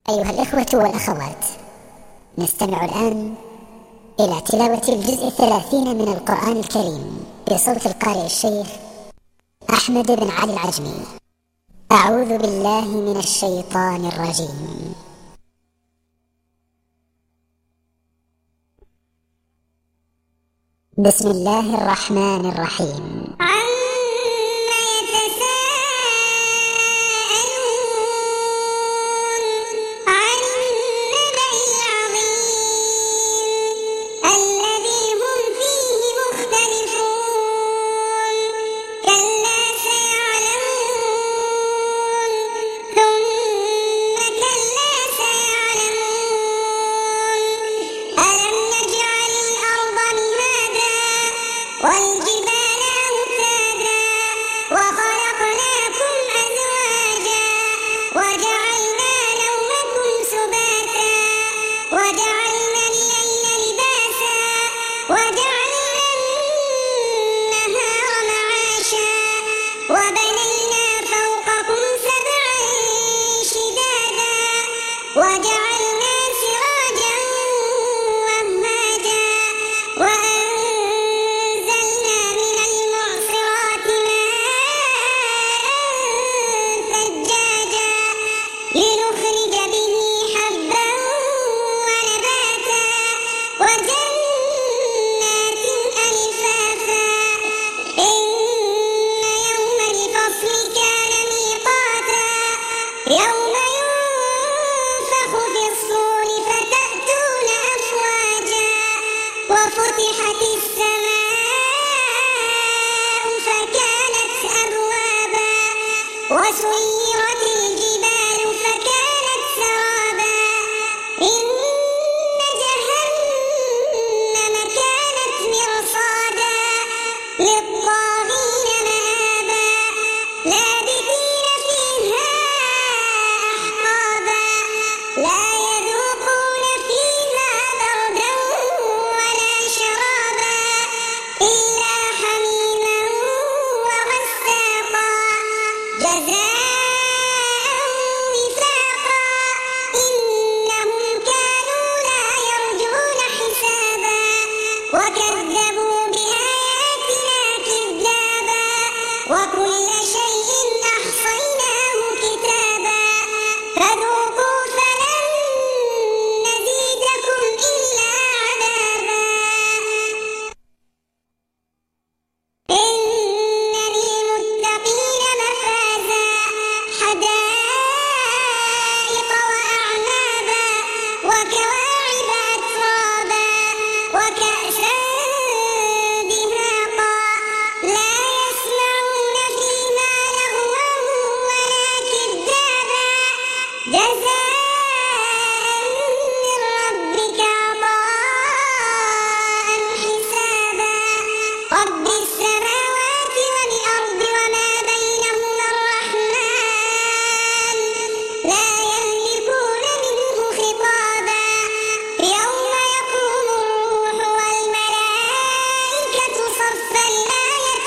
أيها الإخوة والأخوات، نستمع الآن إلى تلاوة الجزء 30 من القرآن الكريم بصوت القارئ الشيخ أحمد بن علي العجمي. أعوذ بالله من الشيطان الرجيم. بسم الله الرحمن الرحيم. والجبال أوتادا وخلقناكم أزواجا وجعلنا نومكم سباتا وجعلنا الليل لباسا وجعلنا النهار معاشا وبنينا فوقكم سبعا شدادا وجعلنا سراجا وهاجا وأنزلنا من المعصرات ماء ثجاجا لنخرج به حبا ونباتا وجنات ألفافا إن يوم الفصل كان ميقاتا يوم ينفخ في الصور فتأتون أفواجا وفتحت السماء فكانت أبوابا وسيرت الجبال فكانت سرابا إن جهنم كانت مرصادا للطاغين مآبا لابثين فيها أحقابا لا يذوقون فيها بردا ولا شرابا إلا حميما وغساقا جزاء وفاقا إنهم كانوا لا يرجون حسابا وكذبوا بآياتنا كذابا وكل شيء أحصيناه كتابا فذوقوا فلن نزيدكم إلا عذابا إن للمتقين مفازا حدائق وأعنابا وكواعب أترابا وكأسا دهاقا لا يسمعون فيها لغوا ولا كذابا جزاء من ربك عطاء حسابا رب السماوات والأرض وما بينهما الرحمن لا يملكون منه خطابا يوم يقوم الروح والملائكة صفا لا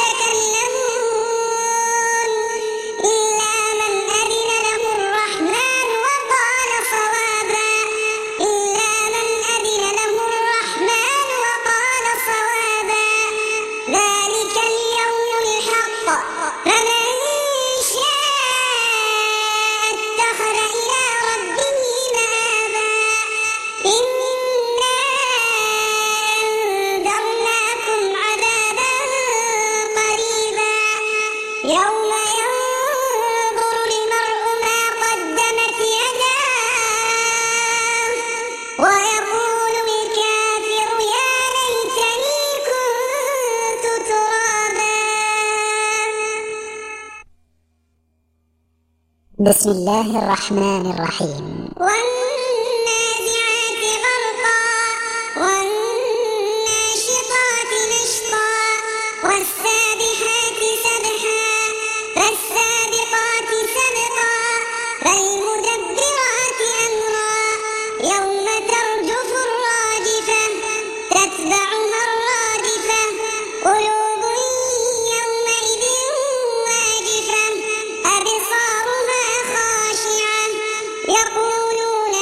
يتكلمون إلا من أذن له الرحمن وقال صوابا إلا من أذن له الرحمن وقال صوابا ذلك اليوم الحق فمن شاء اتخذ إلى ربه مآبا إنا أنذرناكم عذابا قريبا يوم ينظر المرء ما قدمت يداه ويقول الكافر يا ليتني كنت ترابا. بسم الله الرحمن الرحيم. والنازعات غرقا والناشطات نشطا والسابحات سبحا فالسابقات سبقا فالمدبرات أمرا يوم ترجف الراجفة تتبعها الرادفة قلوب يومئذ واجفة أبصارها خاشعة يقولون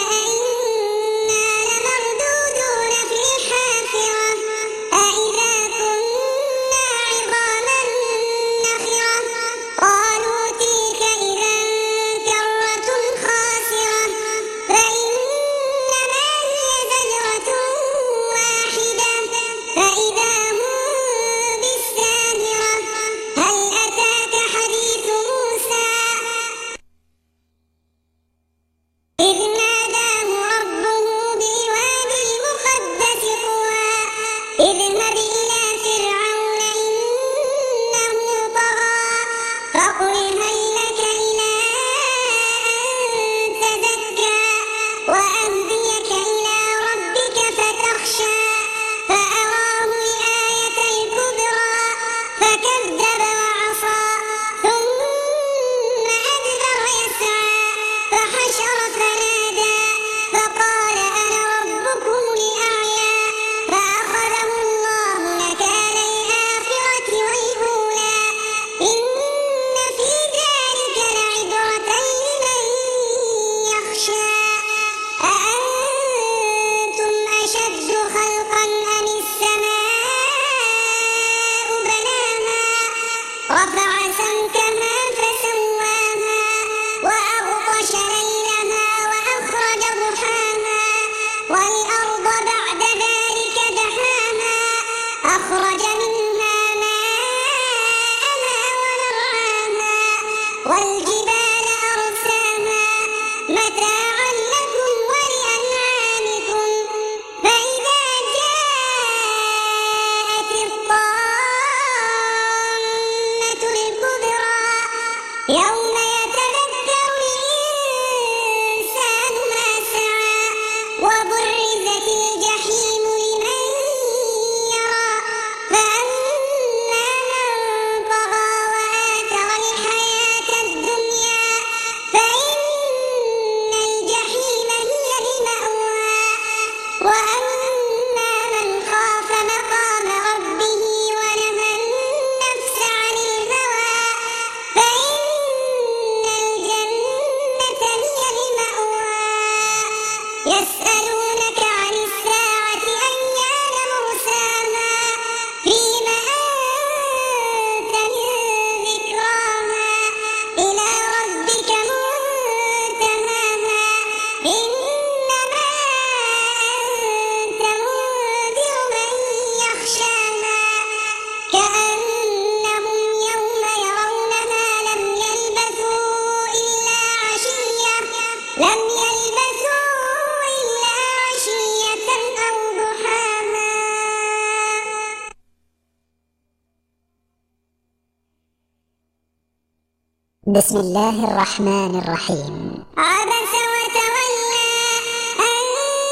بسم الله الرحمن الرحيم. عبس وتولى أن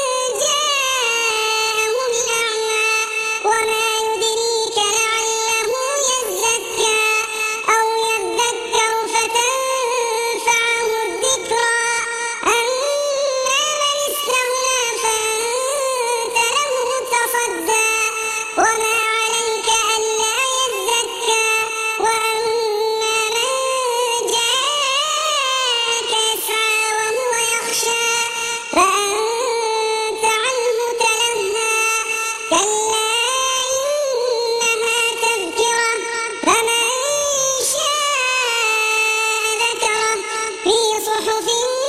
جاءه الأعمى وما يدريك لعله يزكى أو يذكر فتنفعه الذكرى أما من استغنى فأنت له تصدى وما عليك ألا يزكى وأما من جاءك يسعى وهو يخشى فأنت عنه تلهى كلا إنها تذكرة فمن شاء ذكره في صحف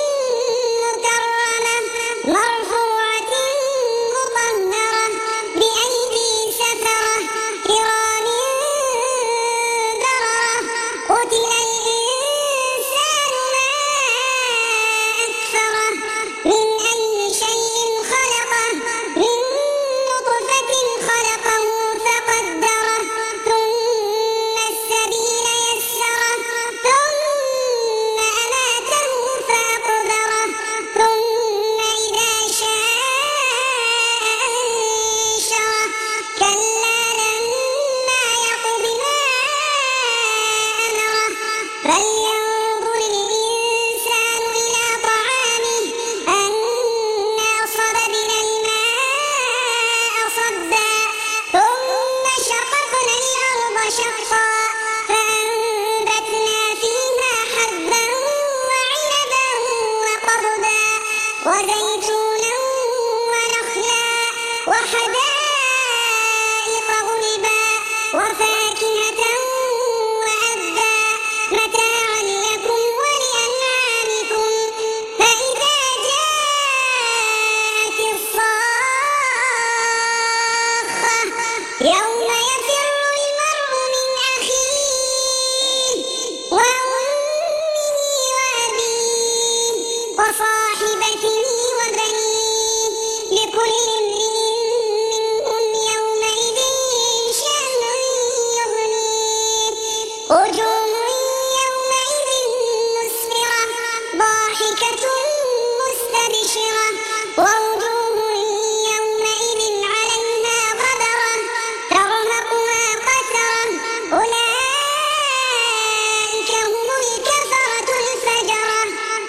مكرمة مرفوعة مطهرة بأيدي سفرة كرام بررة قتل الإنسان ما أكفره من أي شيء خلقه من نطفة خلقه فقدره ثم السبيل يسره ثم أماته فأقبره ثم إذا شاء أنشره كلا لما يقض ما أمره فلينظر الإنسان إلى طعامه أنا صببنا الماء صبا ثم شققنا الأرض شقا فأنبتنا فيها حبا وعنبا وقضبا وزيتونا ونخلا وحدائق غلبا وفاكهة وأبا متاعا لكم ولأنعامكم فإذا جاءت الصاخة يوم يفر المرء من أخيه وأمه وأبيه وصاحبته وبنيه لكل امرئ منهم يومئذ شأن يغنيه وجوه يومئذ مسفرة ضاحكة مستبشرة ووجوه يومئذ عليها غبرة ترهقها قترة أولئك هم الكفرة الفجرة.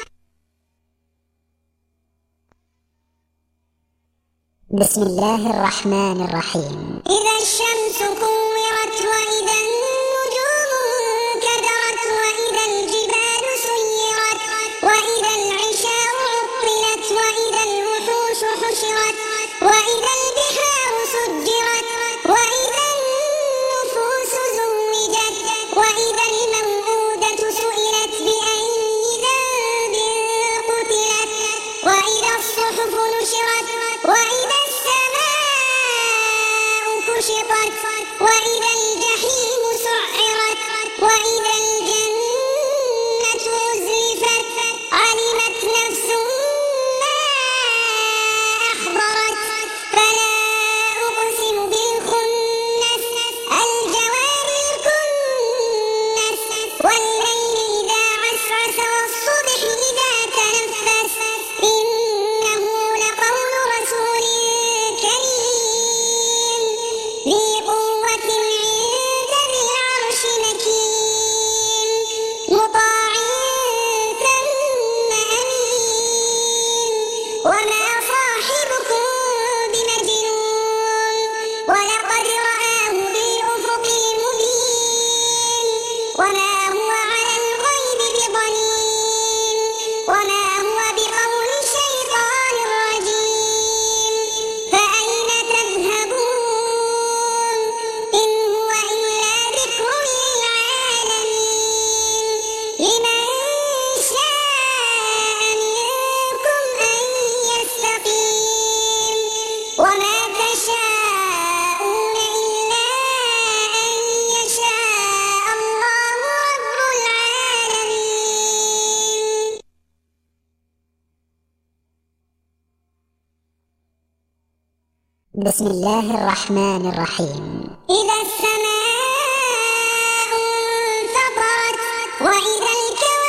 بسم الله الرحمن الرحيم. إذا الشمس كورت وإذا النجوم انكدرت وإذا الجبال سيرت وإذا العشار عطلت وإذا الوحوش حشرت وإذا البحار سجرت وإذا النفوس زوجت وإذا الموءودة سئلت بأي ذنب قتلت وإذا الصحف نشرت وإذا السماء كشطت وإذا الجحيم سعرت وإذا الجنة أزلفت علمت نفس ما أحضرت فلا أقسم بالخنس الجوار الكنس والليل إذا عسعس والصبح إذا تنفس إنه لقول رسول كريم ذي قوة عند ذي العرش مكين مطاع ثم أمين وما صاحبكم بمجنون ولقد رآه بالأفق المبين وما هو على الغيب بضنين وما هو بقول الشيطان الرجيم فأين تذهبون إن هو إلا ذكر للعالمين لمن شاء منكم أن يستقيم وما تشاءون إلا أن يشاء الله رب العالمين. بسم الله الرحمن الرحيم. إذا السماء انفطرت وإذا الكواكب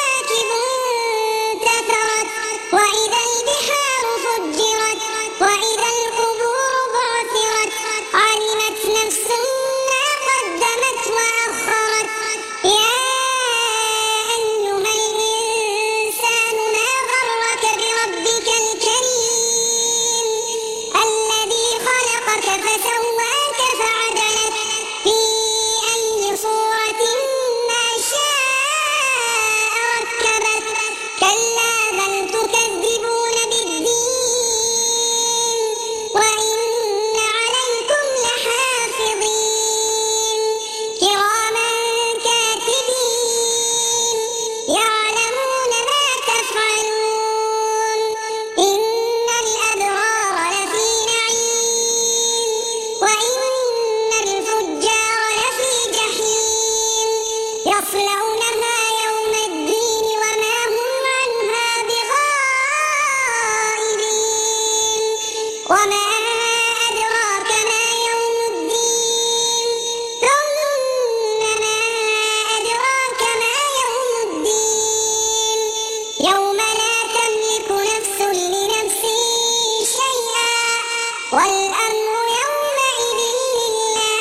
وما أدراك ما يوم الدين ثم ما أدراك ما يوم الدين يوم لا تملك نفس لنفس شيئا والأمر يومئذ لله.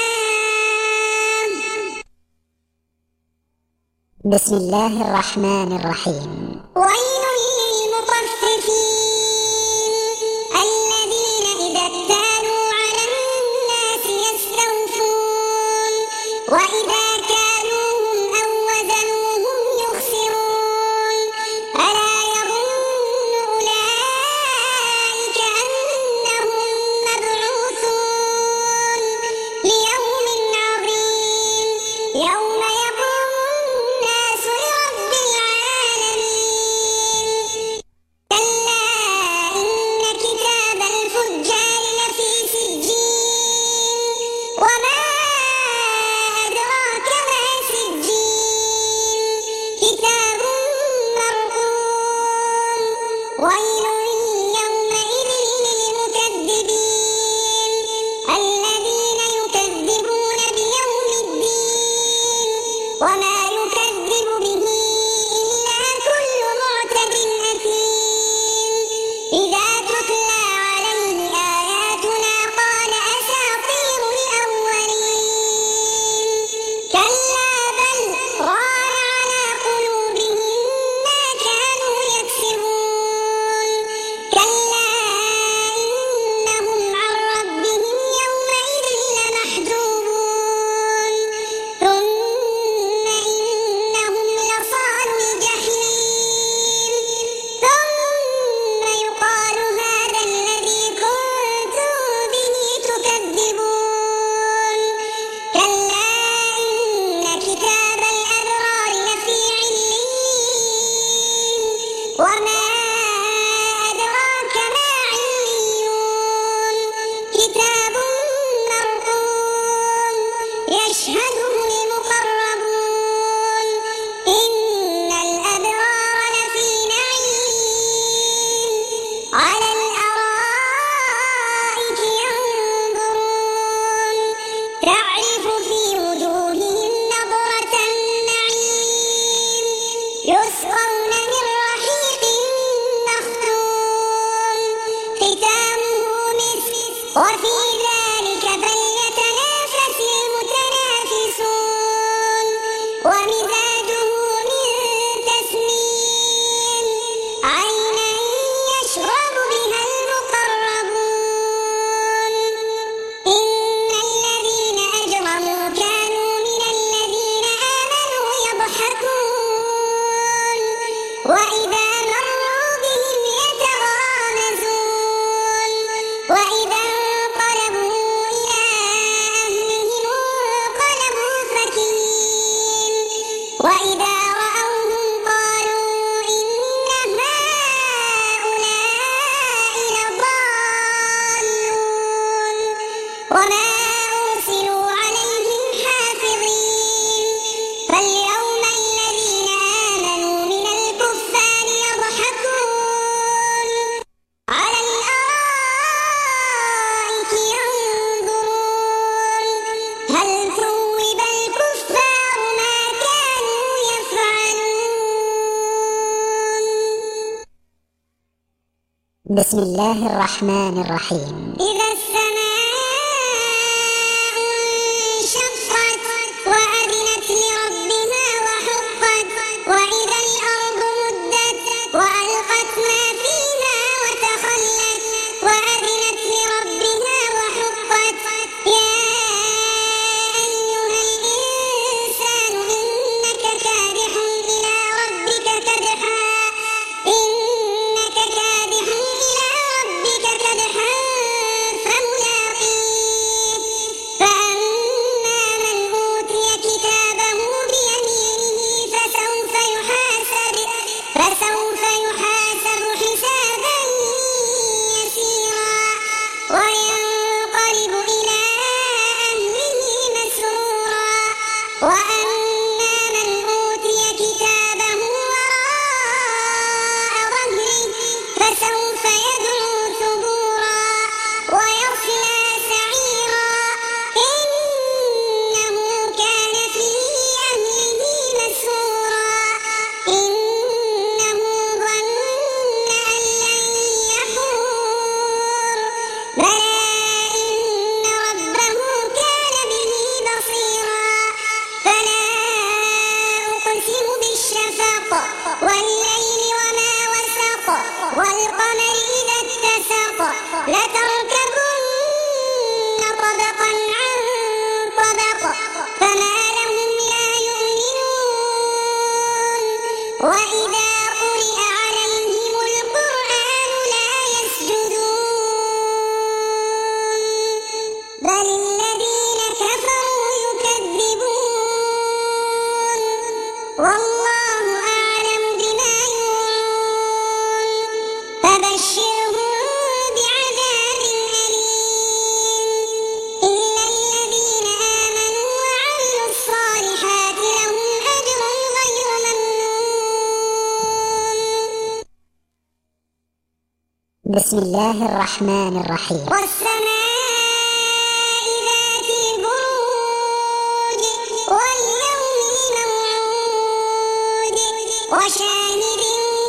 بسم الله الرحمن الرحيم. ويل للمطففين الذين إذا اكتالوا على الناس يستوفون وإذا كالوهم أو وزنوهم يخسرون ألا يظن أولئك أنهم مبعوثون ليوم عظيم يوم يقوم الناس لرب العالمين. كلا إن كتاب الفجار لفي سجين وما أدراك ما سجين كتاب مرقوم ويل يومئذ للمكذبين الذين يكذبون بيوم الدين وما يكذب به إلا كل معتد أثيم إذا تتلى عليه آياتنا قال أساطير الأولين كلا بل ران على قلوبهم ما كانوا يكسبون كلا إنهم عن ربهم يومئذ لمحجوبون ثم إنهم لصالوا الجحيم ثم يقال هذا الذي كنتم به تكذبون كلا إن كتاب الأبرار لفي عليين وما أدراك ما عليون كتاب مرقوم يشهده المقربون إن الأبرار لفي نعيم على الأرائك ينظرون تعرف في وجوههم نضرة النعيم يسقون من رحيق مختوم ختامه مسك وفي ذلك فليتنافس المتنافسون ومزاجه من تسنيم عينا يشرب بها المقربون إن الذين أجرموا كانوا من الذين آمنوا يضحكون وإذا مروا بهم يتغامزون وإذا انقلبوا إلى أهلهم انقلبوا فكهين وإذا رأوهم قالوا إن هؤلاء لضالون وما أرسلوا عليهم حافظين فاليوم الذين آمنوا من الكفار يضحكون على الأرائك ينظرون هل ثوب الكفار ما كانوا يفعلون. بسم الله الرحمن الرحيم. إذا السماء انشقت وأذنت لربها وحقت وإذا الأرض مدت وألقت ما فيها وتخلت وأذنت لربها وحقت يا أيها الإنسان إنك كادح إلى ربك كدحا إنك كادح إلى ربك كدحا بسم الله الرحمن الرحيم. والسماء ذات البروج واليوم الموعود وشاهد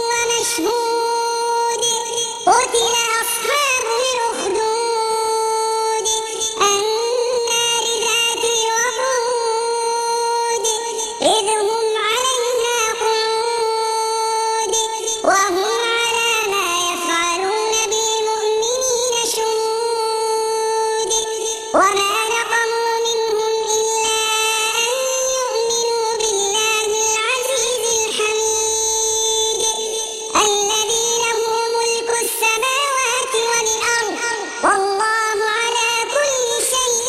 ومشهود قتل أصحاب الأخدود النار ذات الوقود إذ هم عليها قعود وهم على ما يفعلون بالمؤمنين شهود وما نقموا منهم إلا أن يؤمنوا بالله العزيز الحميد الذي له ملك السماوات والأرض والله على كل شيء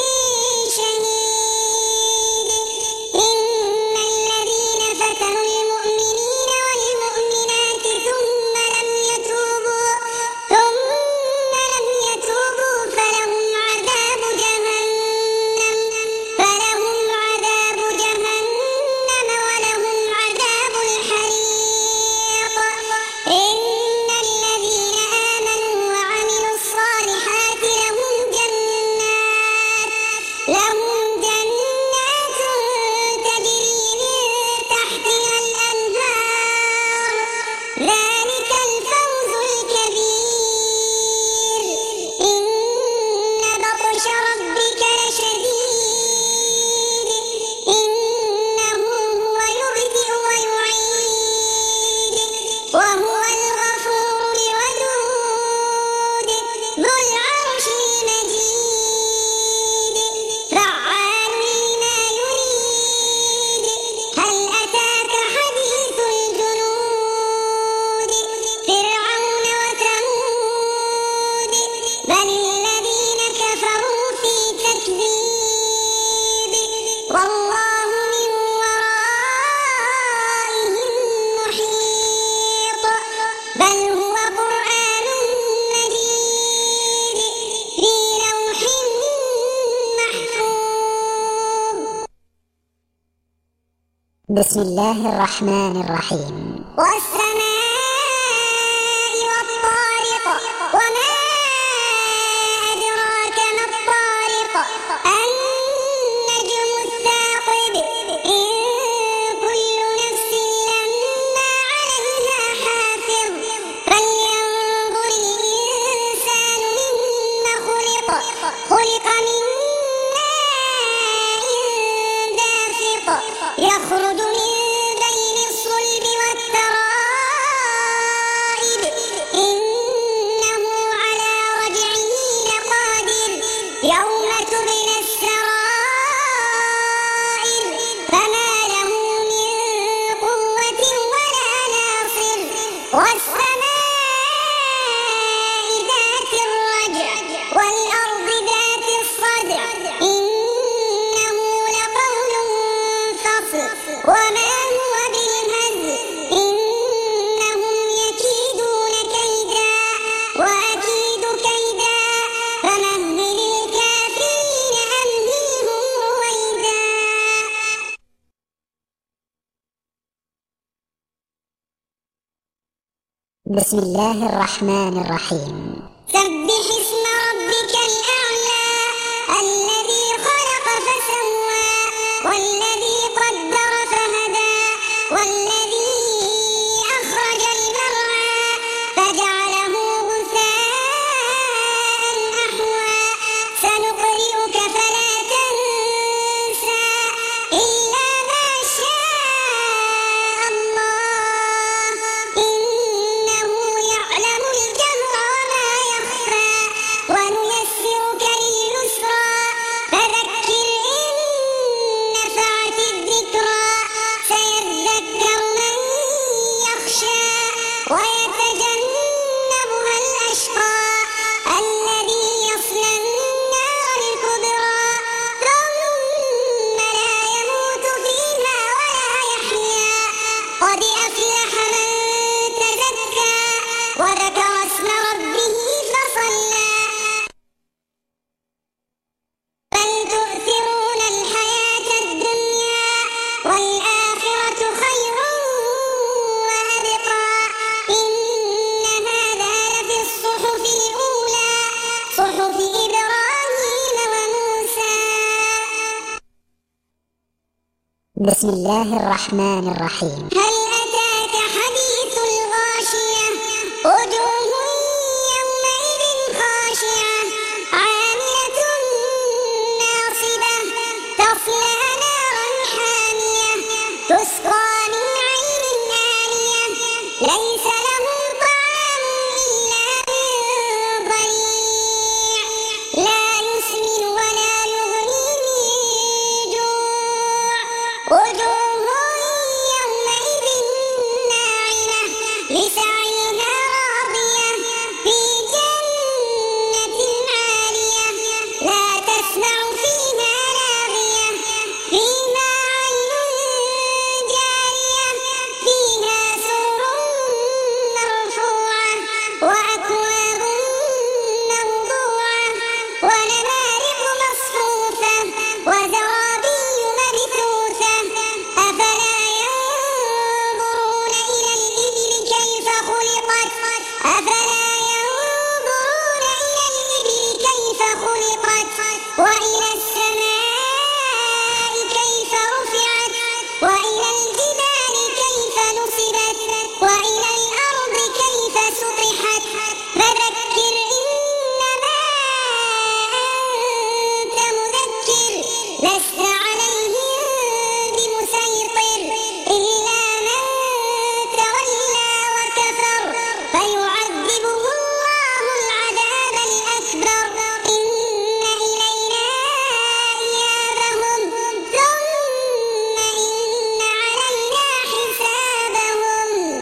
شهيد. إن الذين فتنوا المؤمنين والمؤمنات ثم لم يتوبوا فلهم عذاب جهنم ولهم عذاب الحريق. إن الذين آمنوا وعملوا الصالحات لهم جنات تجري من تحتها الأنهار ذلك الفوز الكبير. إن بطش ربك لشديد إنه هو يبدئ ويعيد وهو الغفور الودود ذو العرش المجيد فعال لما يريد. هل أتاك حديث الجنود فرعون وثمود بل الذين كفروا في تكذيب والله من ورائهم محيط بل هو قرآن مجيد في لوح محفوظ. بسم الله الرحمن الرحيم. والسماء والطارق وما أدراك ما الطارق النجم الثاقب إن كل نفس لما عليها حافظ فلينظر الإنسان مما خلق من ماء دافق يخرج من بين الصلب والترائب إنه على رجعه لقادر يوم تبلى السرائر فما له من قوة ولا ناصر. والسماء ذات الرجع والأرض ذات الصدع إنه لقول فصل وما هو بالهزل إنهم يكيدون كيدا وأكيد كيدا فمهل الكافرين أمهلهم رويدا. بسم الله الرحمن الرحيم. سبح اسم ربك الأعلى الذي خلق فسوى والذي قدر فهدى والذي أخرج المرعى فجعله غثاء أحوى سنقرئك فلا تنسى إلا ما شاء الله إنه يعلم الجهر وما يخفى بسم الله الرحمن الرحيم. هل أتاك حديث الغاشية وجوه يومئذ خاشعة عاملة ناصبة تصلى نارا حامية تسقى من عين آنية ليس لهم طعام إلا من ضريع لا يسمن ولا يغني من جوع وجوه يومئذ ناعمة لسعيها راضية في جنة عالية لا تسمع فيها لاغية فيها عين جارية فيها سرر مرفوعة وأكواب موضوعة ونمارق مصفوفة وزرابي مبثوثة أفلا ينظرون إلى الإبل كيف خلقت أفلا ينظرون إلى الإبل كيف خلقت وإلى السماء كيف رفعت وإلى الجبال كيف نصبت وإلى الأرض كيف سطحت فذكر إنما أنت مذكر لست عليهم بمسيطر إلا من تولى وكفر فيعذبه الله العذاب الأكبر إن إلينا إيابهم ثم إن علينا حسابهم.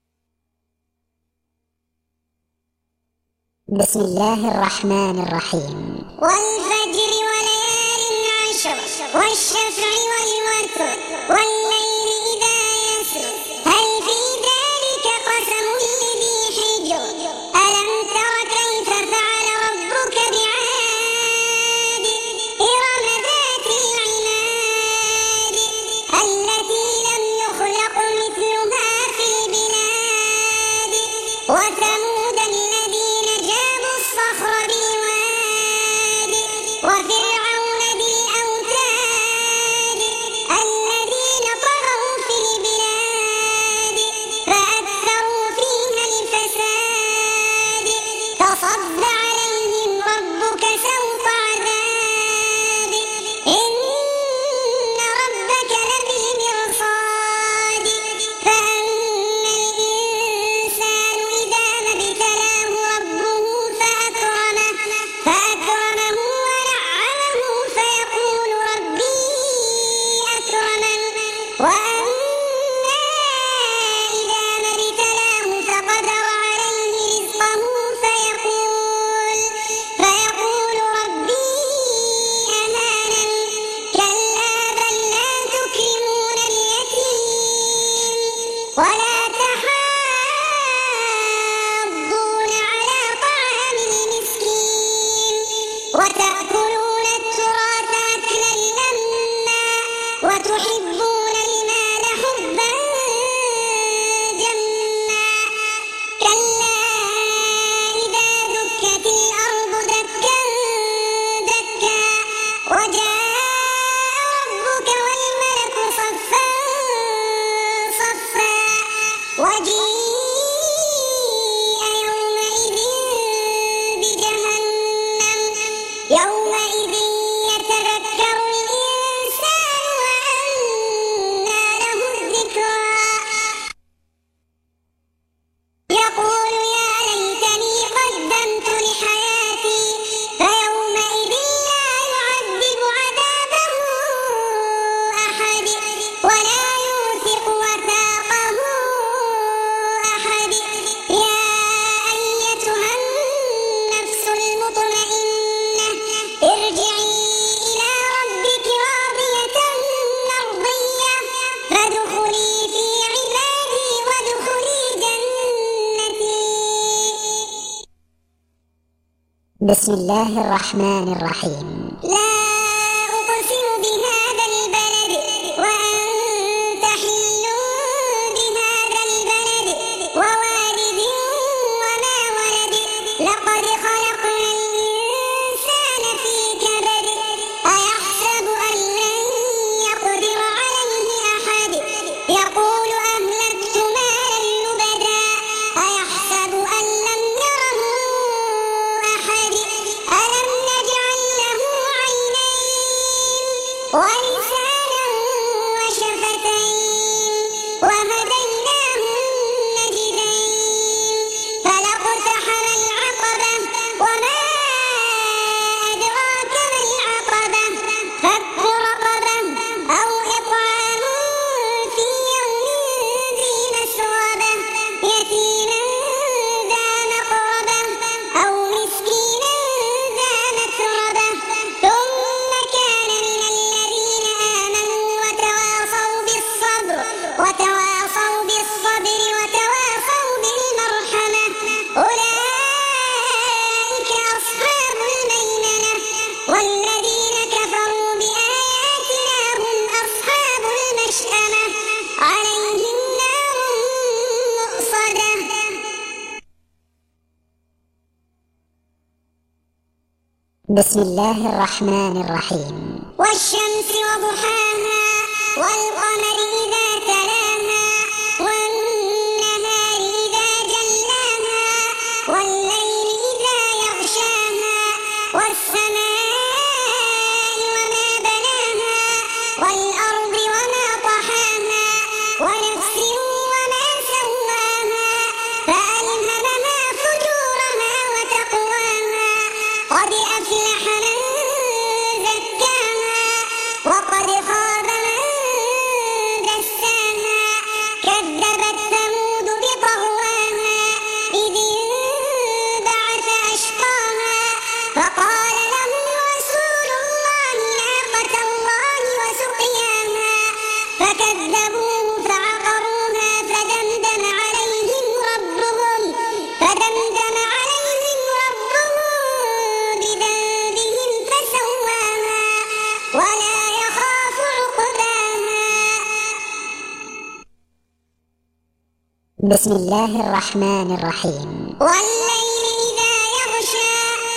بسم الله الرحمن الرحيم. والفجر وليال عشر والشفع والوتر والليل إذا يسر هل في ذلك قسم لذي حجر ألم تر كيف فعل ربك بعاد إرم ذات العماد التي لم يخلق مثلها في البلاد وثمود الذين جابوا الصخر بالواد وفرعون ذي الأوتاد الذين طغوا في البلاد فأكثروا فيها الفساد فصب عليهم ربك سوط عذاب إن ربك لبالمرصاد فأما الإنسان إذا ما ابتلاه ربه فأكرمه ونعمه فيقول ربي أكرمن وأما إذا ما ابتلاه فقدر عليه رزقه فيقول ربي أهانن كلا بل لا تكرمون اليتيم ولا تحاضون على طعام المسكين وتأكلون التراث أكلا لما وتحبون المال حبا جما كلا إذا دكت الأرض دكا دكا وجاء ربك والملك صفا صفا وجيء يومئذ بجهنم يومئذ يتذكر الإنسان وأنى له الذكرى يقول يا ليتني قدمت لحياتي فيومئذ لا يعذب عذابه أحد ولا يوثق وثاقه أحد يا أيتها النفس المطمئنة ارجعي إلى ربك راضية مرضية فادخلي في عبادي وادخلي جنتي. بسم الله الرحمن الرحيم. لا أقسم بهذا البلد وأنت حل بهذا البلد ووالد وما ولد لقد خلقنا الإنسان في كبد أيحسب أن لن يقدر عليه ولسانا وشفتين وهديناه النجدين فلاقتحم العقبة وما أدراك ما العقبة فك رقبة أو إطعام في يوم ذي مسغبة يتيما ذا مقربة أو مسكينا ذا متربة ثم كان من الذين آمنوا وتواصوا بالصبر وتواصوا بالمرحمة أولئك أصحاب الميمنة والذين كفروا بآياتنا هم أصحاب المشأمة عليهم نار مؤصدة. بسم الله الرحمن الرحيم. والشمس وضحاها والقمر إذا تلاها والنهار إذا جلاها والليل إذا يغشاها والسماء وما بناها والأرض وما طحاها ونفس وما سواها فألهمها فجورها وتقواها قد أفلح من زكاها وقد خاب من دساها كذبت ثمود بطغواها إذ انبعث أشقاها فقال لهم رسول الله ناقة الله وسقياها فكذبوه فعقروها فدمدم عليهم ربهم بذنبهم فسواها ولا يخاف عقباها. بسم الله الرحمن الرحيم. والليل إذا يغشى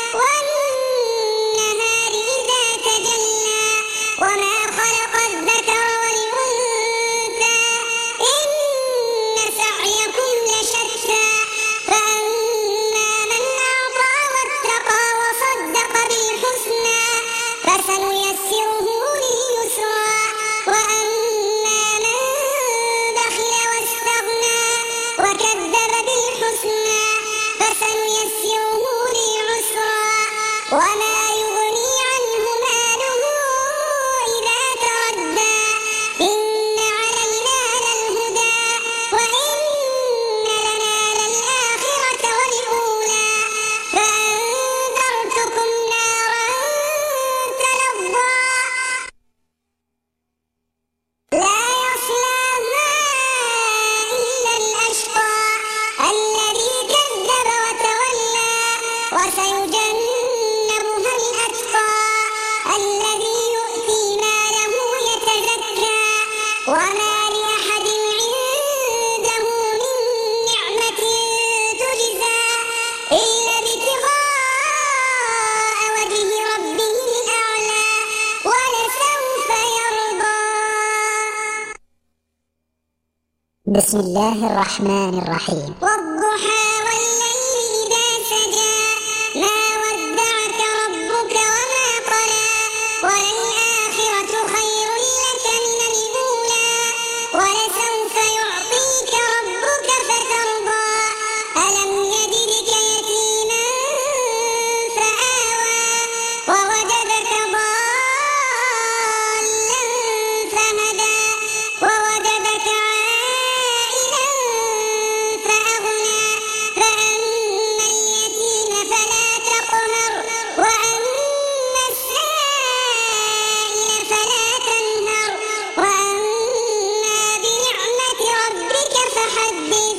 والنهار إذا تجلى وما خلق الذكر والأنثى إن سعيكم لشتى فأما من أعطى واتقى وصدق بالحسنى فسنيسره لليسرى وأما من بخل واستغنى وكذب بالحسنى فسنيسره للعسرى وما يغني عنه ماله إذا تردى إن علينا للهدى وإن لنا للآخرة والأولى فأنذرتكم نارا تلظى لا يصلاها إلا الأشقى الذي كذب وتولى وسيجنبها الأتقى الذي يؤتي ماله يتزكى وما لأحد عنده من نعمة تجزى إلا ابتغاء وجه ربه الأعلى ولسوف يرضى. بسم الله الرحمن الرحيم. والضحى والليل إذا سجى ما ودعك ربك وما قلى وللآخرة خير لك من الأولى ولسوف يعطيك ربك فترضى ألم يجدك يتيما فآوى ووجدك ضالا فهدى ووجدك عائلا فأغنى فأما اليتيم فلا تقهر وأما السائل فلا تنهر وأما بنعمة ربك فحدث.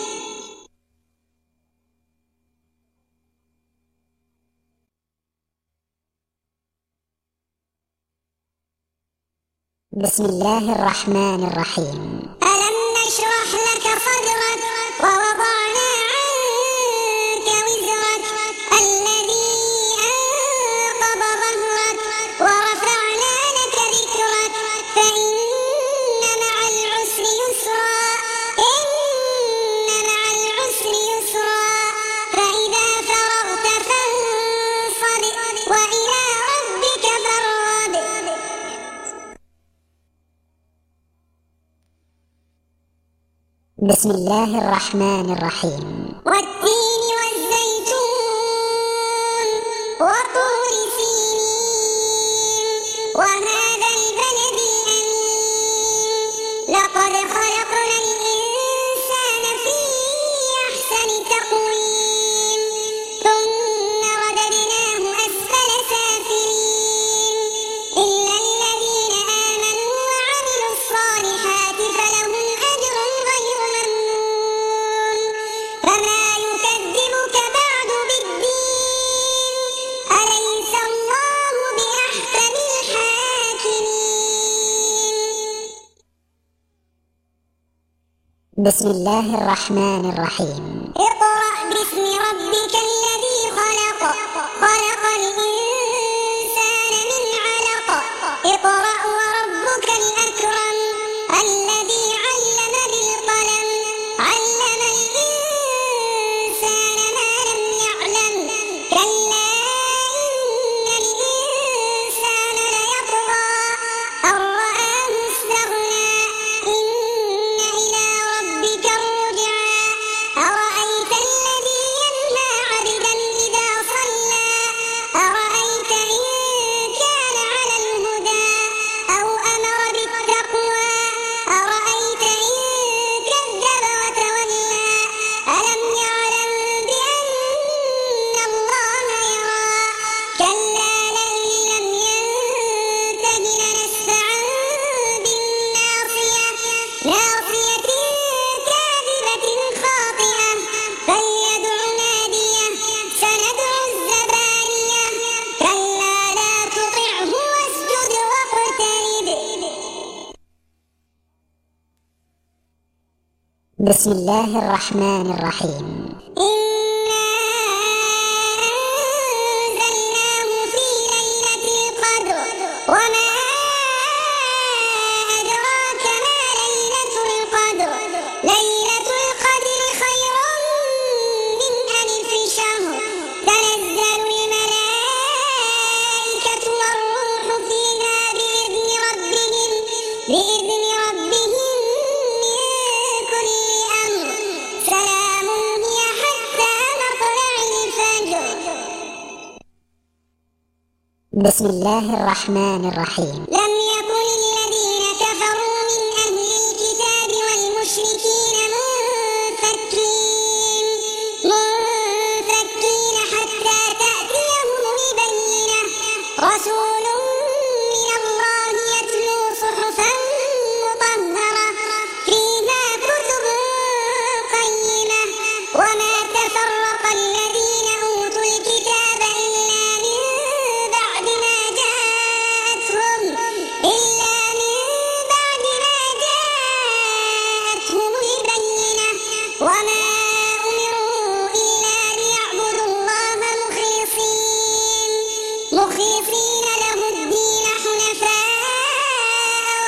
بسم الله الرحمن الرحيم. ألم نشرح لك صدرك ووضعنا عنك وزرك الذي أنقض ظهرك ورفعنا لك ذكرك فإن مع العسر يسرا إن مع العسر يسرا فإذا فرغت فانصب وإلى ربك فارغب بسم الله الرحمن الرحيم. والتين والزيتون وطور سينين وهذا البلد الأمين لقد خلقنا الإنسان في أحسن تقويم ثم رددناه أسفل سافلين إلا الذين آمنوا وعملوا الصالحات فلهم أجر غير ممنون فما يكذبك بعد بالدين أليس الله بأحكم الحاكمين. بسم الله الرحمن الرحيم. اقرأ باسم ربك الذي خلق خلق الإنسان من علق اقرأ وربك الأكرم الذي علم بالقلم علم الإنسان ما لم يعلم كلا إن الإنسان ليطغى أن رآه استغنى إن إلى ربك الرجعى أرأيت الذي ينهى عبدا إذا صلى أرأيت إن كان على الهدى أو أمر بالتقوى أرأيت إن كذب وتولى ألم يعلم بأن الله يرى كلا لئن لم ينته لنسفعا بالناصية ناصية كاذبة خاطئة فليدع ناديه سندع الزبانية كلا لا تطعه واسجد واقترب. بسم الله الرحمن الرحيم. إنا أنزلناه في ليلة القدر وما أدراك ما ليلة القدر ليلة القدر خير من ألف شهر تنزل الملائكة والروح فيها بإذن ربهم من كل أمر سلام هي حتى مطلع الفجر. بسم الله الرحمن الرحيم. لم يكن الذين كفروا من أهل الكتاب والمشركين منفكين حتى تأتيهم البينة رسول من الله يتلو صحفا مطهرة فيها كتب قيمة وما تفرق الذين أوتوا الكتاب إلا من بعد ما جاءتهم البينة وما أمروا إلا ليعبدوا الله مخلصين له الدين حنفاء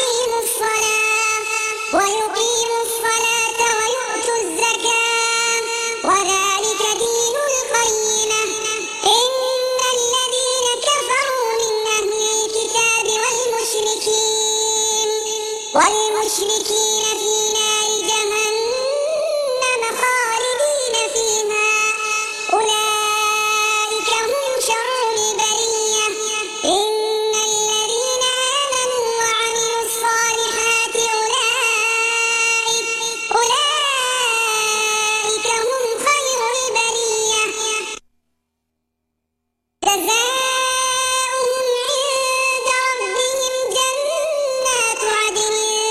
ويقيموا الصلاة ويؤتوا الزكاة وذلك دين القيمة إن الذين كفروا من أهل الكتاب والمشركين في نار جهنم خالدين فيها أولئك هم شر البرية إن الذين آمنوا وعملوا الصالحات أولئك هم خير البرية جزاؤهم عند ربهم جنات عدن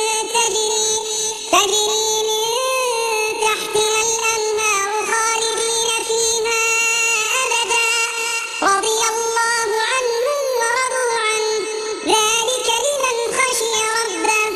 تجري من تحتها الأنهار خالدين فيها أبدا رضي الله عنهم ورضوا عنه ذلك لمن خشي ربه.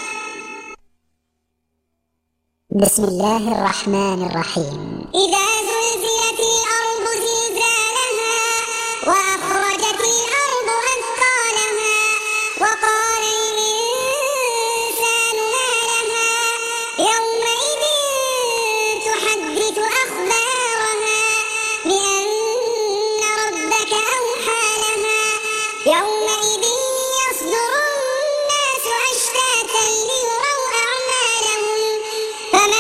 بسم الله الرحمن الرحيم. إذا زلزلت الأرض زلزالها وأخرجت الأرض أثقالها وقال الإنسان ما لها يومئذ تحدث أخبارها بأن ربك أوحى لها يومئذ يصدر الناس أشتاتا ليروا أعمالهم فمن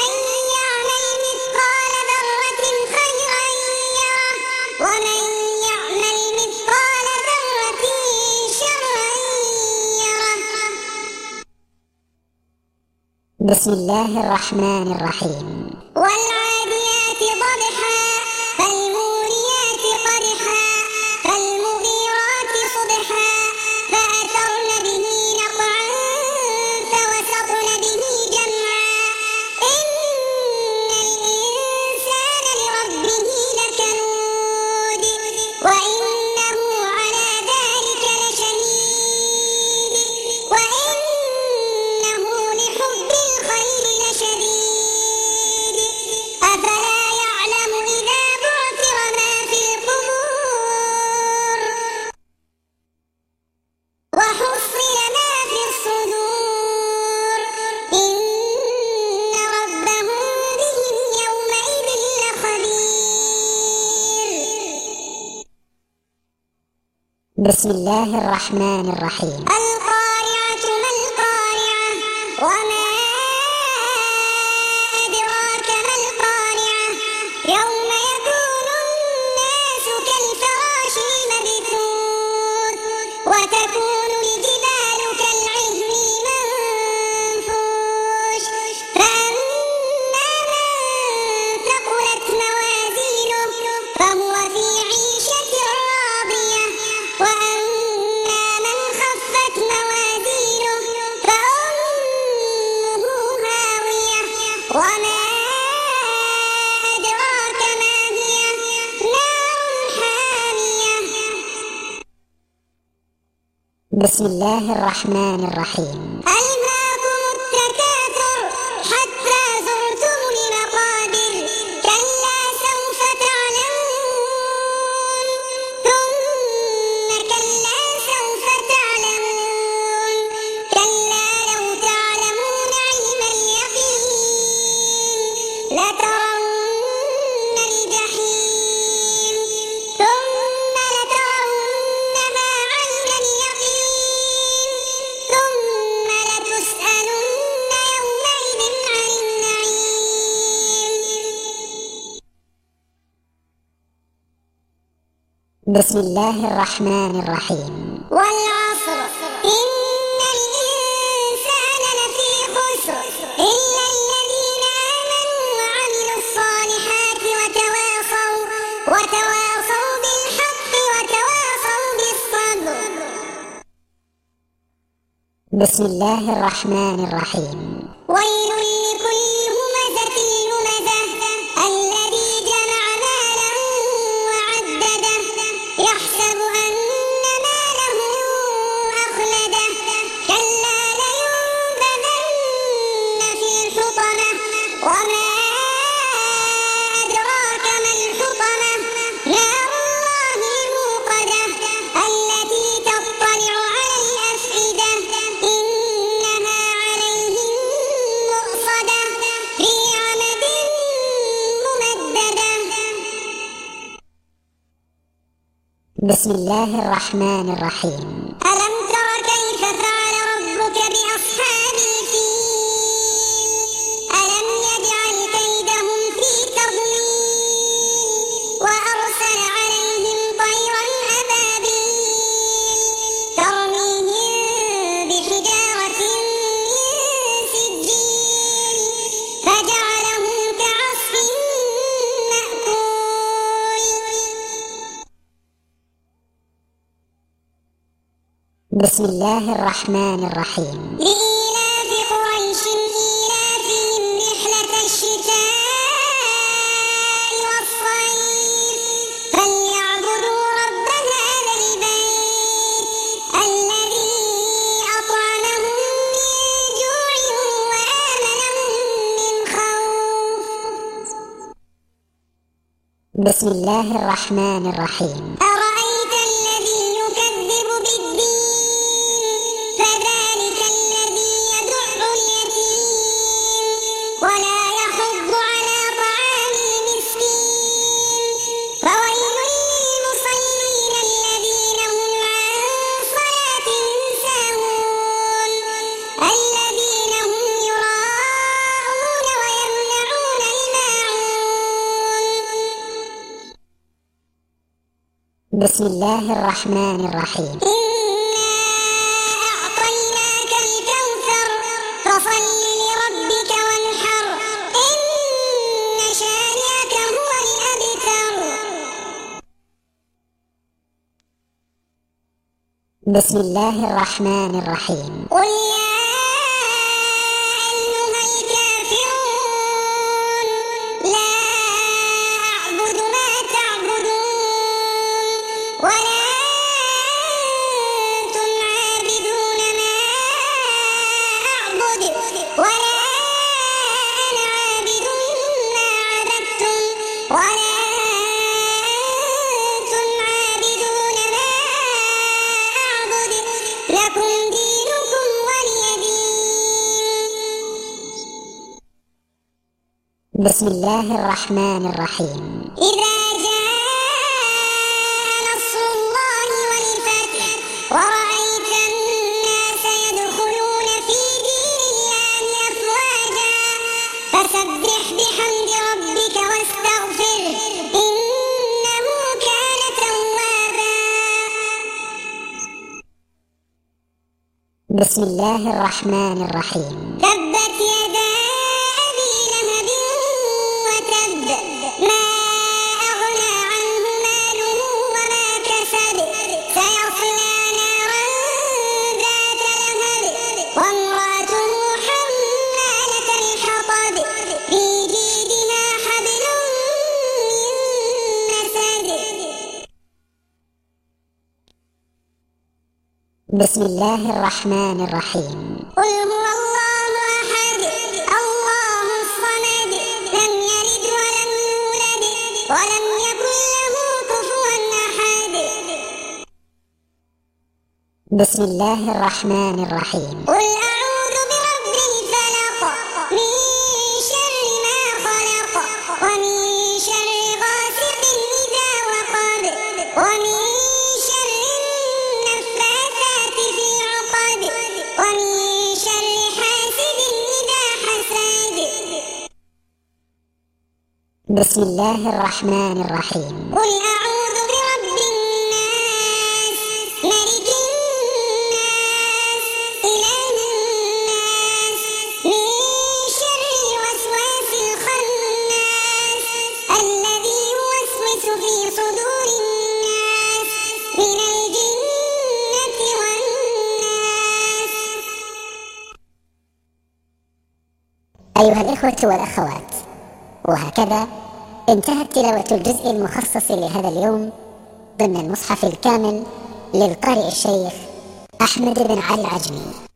بسم الله الرحمن الرحيم. والعاديات ضبحا فالموريات قدحا فالمغيرات صبحا فأثرن به نقعا فوسطن به جمعا إن الإنسان لربه لكنود وإنه على ذلك لشهيد وإنه لحب الخير لشديد أفلا يعلم إذا بعثر ما في القبور وحصل ما في الصدور إن ربهم بهم يومئذ لخبير. بسم الله الرحمن الرحيم. القارعة ما القارعة وما أدراك ما القارعة يوم يكون الناس كالفراش المبثوث وتكون الجبال كالعهن المنفوش فأما من ثقلت موازينه فهو في عيشة راضية وأما من خفت موازينه فأمه هاوية وما أدراك ما هي نار حامية. بسم الله الرحمن الرحيم. ألهاكم التكاثر حتى زرتم المقابر كلا سوف تعلمون ثم كلا سوف تعلمون كلا لو تعلمون علم اليقين لترون الجحيم ثم لترونها عين اليقين ثم لتسألن يومئذ عن النعيم. بسم الله الرحمن الرحيم. والعصر إن الإنسان لفي خسر إلا الذين آمنوا وعملوا الصالحات وتواصوا بالحق وتواصوا بالصبر. بسم الله الرحمن الرحيم. ويل لكل همزة لمزة الذي جمع مالا وعدده يحسب أن ماله أخلده كلا لينبذن في الحطمة وما أدراك ما الحطمة نار الله الموقدة التي تطلع على الأفئدة إنها عليهم مؤصدة في عمد ممددة. بسم الله الرحمن الرحيم. ألم تر كيف فعل ربك بأصحاب الفيل ألم يجعل كيدهم في تضليل وأرسل عليهم طيرا أبابيل ترميهم بحجارة من سجيل فجعلهم كعصف مأكول. بسم الله الرحمن الرحيم. لإيلاف قريش إيلافهم رحلة الشتاء والصيف فليعبدوا رب هذا البيت الذي أطعمهم من جوع وآمنهم من خوف. بسم الله الرحمن الرحيم. أرأيت الذي يكذب بالدين فذلك الذي يدع اليتيم ولا يحض على طعام المسكين فويل للمصلين الذين هم عن صلاتهم ساهون الذين هم يراءون ويمنعون الماعون. بسم الله الرحمن الرحيم. إنا أعطيناك الكوثر فصل لربك بسم الله الرحمن الرحيم. قل يا أيها الكافرون لا أعبد ما تعبدون ولا أنتم عابدون ما أعبد ولا أنا عابد ما عبدتم ولا لكم دينكم ولي دين. بسم الله الرحمن الرحيم. إذا جاء نصر الله والفتح ورأيت الناس يدخلون في دين الله أفواجا فسبح بحمد ربك واستغفره إنه كان توابا. بسم الله الرحمن الرحيم. تبت يدا أبي لهب وتب ما أغنى عنه ماله وما كسب سيصلى نارا ذات لهب وامرأته حمالة الحطب في جيدها حبل من مسد. بسم الله الرحمن الرحيم. قل هو الله أحد الله الصمد لم يلد ولم يولد ولم يكن له كفوا أحد. بسم الله الرحمن الرحيم. قل أعوذ برب الفلق من شر ما خلق ومن شر غاسق إذا وقب ومن شر النفاثات في العقد ومن شر حاسد إذا حسد. بسم الله الرحمن الرحيم. قل أعوذ برب الناس ملك الناس إله الناس من شر الوسواس الخناس الذي يوسوس في صدور الناس من الجنة والناس. أيها الإخوة والأخوات، وهكذا انتهت تلاوة الجزء المخصص لهذا اليوم ضمن المصحف الكامل للقارئ الشيخ أحمد بن علي العجمي.